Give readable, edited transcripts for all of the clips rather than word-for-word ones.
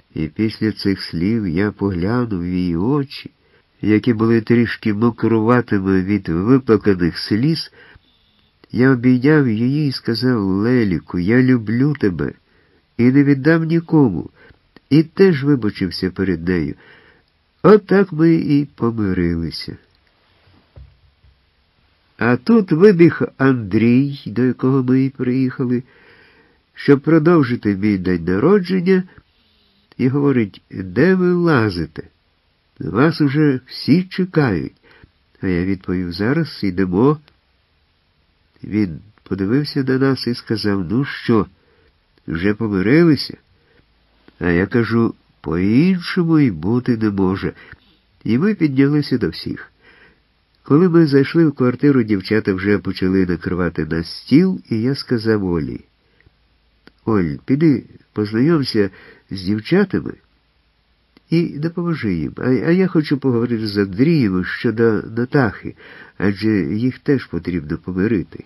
І після цих слів я поглянув в її очі, які були трішки мокруватими від виплаканих сліз. Я обійняв її і сказав: Леліку, я люблю тебе і не віддам нікому. І теж вибачився перед нею. Отак ми і помирилися. А тут вибіг Андрій, до якого ми і приїхали, щоб продовжити мій день народження, і говорить: де ви лазите? Вас уже всі чекають. А я відповів: зараз йдемо. Він подивився на нас і сказав: ну що, вже помирилися? А я кажу: по-іншому й бути не може. І ми піднялися до всіх. Коли ми зайшли в квартиру, дівчата вже почали накривати на стіл, і я сказав Олі: Оль, піди познайомся з дівчатами і допоможи їм. А я хочу поговорити з Андрієм щодо Натахи, адже їх теж потрібно помирити.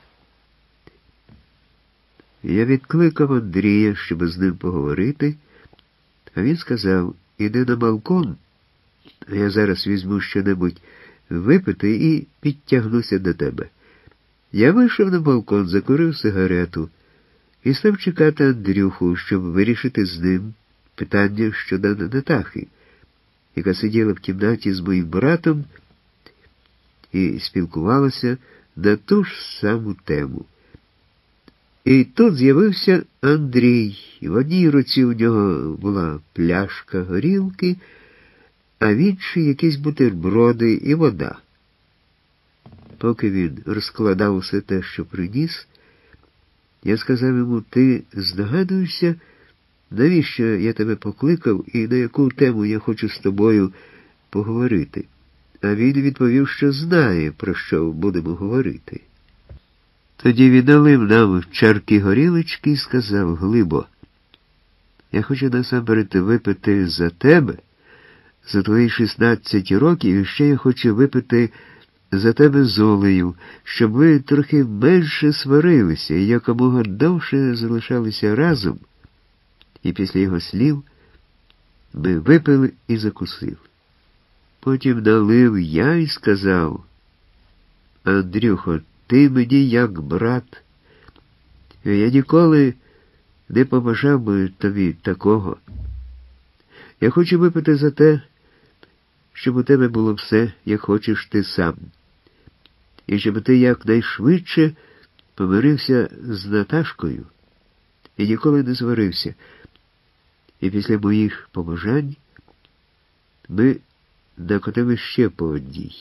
Я відкликав Андрія, щоб з ним поговорити, а він сказав: іди на балкон, а я зараз візьму що-небудь випити і підтягнуся до тебе. Я вийшов на балкон, закурив сигарету і став чекати Андрюху, щоб вирішити з ним питання щодо Натахи, яка сиділа в кімнаті з моїм братом і спілкувалася на ту ж саму тему. І тут з'явився Андрій. В одній руці у нього була пляшка горілки, а в іншій якісь бутерброди і вода. Поки він розкладав усе те, що приніс, я сказав йому: ти здогадуєшся, навіщо я тебе покликав і на яку тему я хочу з тобою поговорити? А він відповів, що знає, про що будемо говорити. Тоді віддалив нам чарки горілочки і сказав: Глибо, я хочу насамперед випити за тебе, за твої 16 років, і ще я хочу випити за тебе з Олею, щоб ви трохи менше сварилися і якомога довше залишалися разом. І після його слів ми випили і закусили. Потім налив я і сказав: Андрюхо, ти мені як брат. Я ніколи не побажав би тобі такого. Я хочу випити за те, щоб у тебе було все, як хочеш ти сам. І щоб ти якнайшвидше помирився з Наташкою і ніколи не сварився. І після моїх побажань ми накотили ще по одній.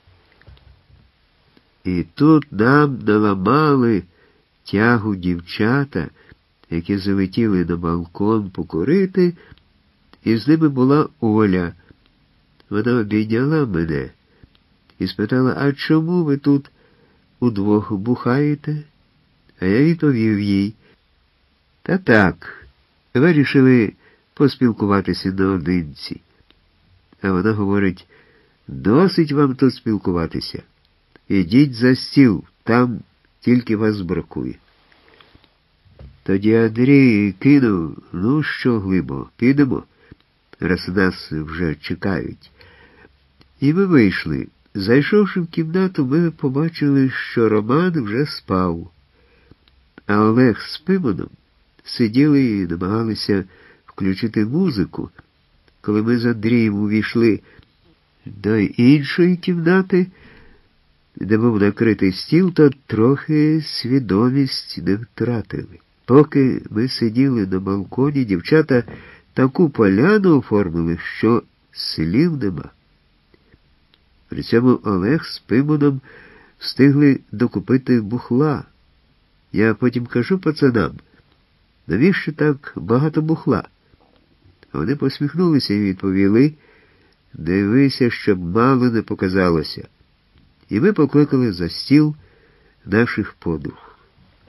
І тут нам наламали тягу дівчата, які залетіли на балкон покурити, і з ними була Оля. Вона обійняла мене і спитала: а чому ви тут удвох бухаєте? А я відповів їй: та так, вирішили поспілкуватися наодинці. А вона говорить: досить вам тут спілкуватися. Ідіть за стіл, там тільки вас бракує. Тоді Андрій кинув: ну що, Глибо, підемо, раз нас вже чекають. І ми вийшли. Зайшовши в кімнату, ми побачили, що Роман вже спав, а Олег з Пимоном сиділи і намагалися включити музику. Коли ми з Андрієм увійшли до іншої кімнати, де був накритий стіл, то трохи свідомість не втратили. Поки ми сиділи на балконі, дівчата таку поляну оформили, що слів нема. При цьому Олег з Пимоном встигли докупити бухла. Я потім кажу пацанам: навіщо так багато бухла? Вони посміхнулися і відповіли: дивися, щоб мало не показалося. І ми покликали за стіл наших подруг.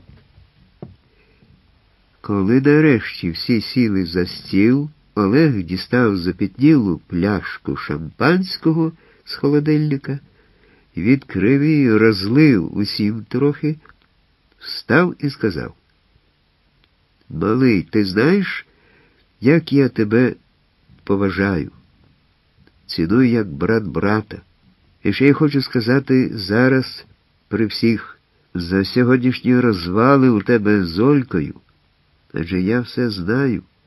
Коли нарешті всі сіли за стіл, Олег дістав запітнілу пляшку шампанського з холодильника, відкрив її, розлив усім трохи, встав і сказав: малий, ти знаєш, як я тебе поважаю, ціную як брат брата. І ще я хочу сказати зараз при всіх за сьогоднішні розвали у тебе з Олькою, адже я все знаю.